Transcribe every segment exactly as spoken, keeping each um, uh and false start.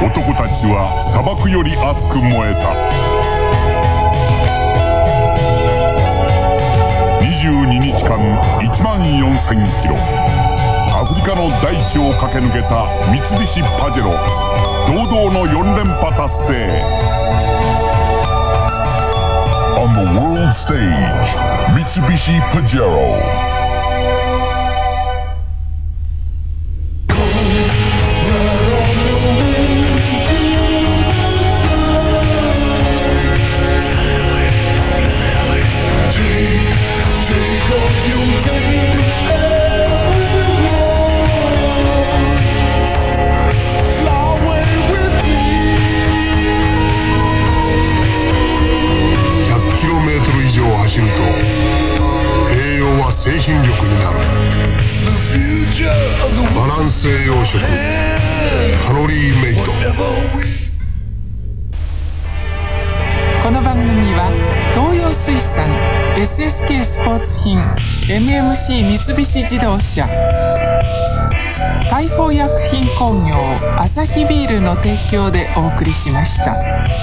男たちは砂漠より熱く燃えた。にじゅうににちかんいちまんよんせんキロ、アフリカの大地を駆け抜けた三菱パジェロ、堂々のよん連覇達成。 On the world stage, Mitsubishi Pajero. 精神力になる。バランス栄養食カロリーメイト。 この番組は東洋水産 エスエスケー スポーツ品 エムエムシー 三菱自動車、大宝薬品工業アサヒビールの提供でお送りしました。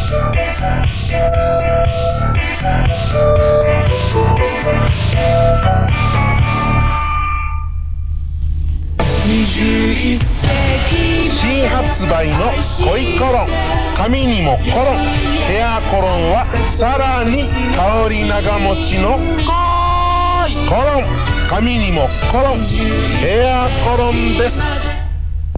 新発売の恋コロン、髪にもコロン、ヘアコロンはさらに香り長持ちのコロン、髪にもコロン、ヘアコロンです。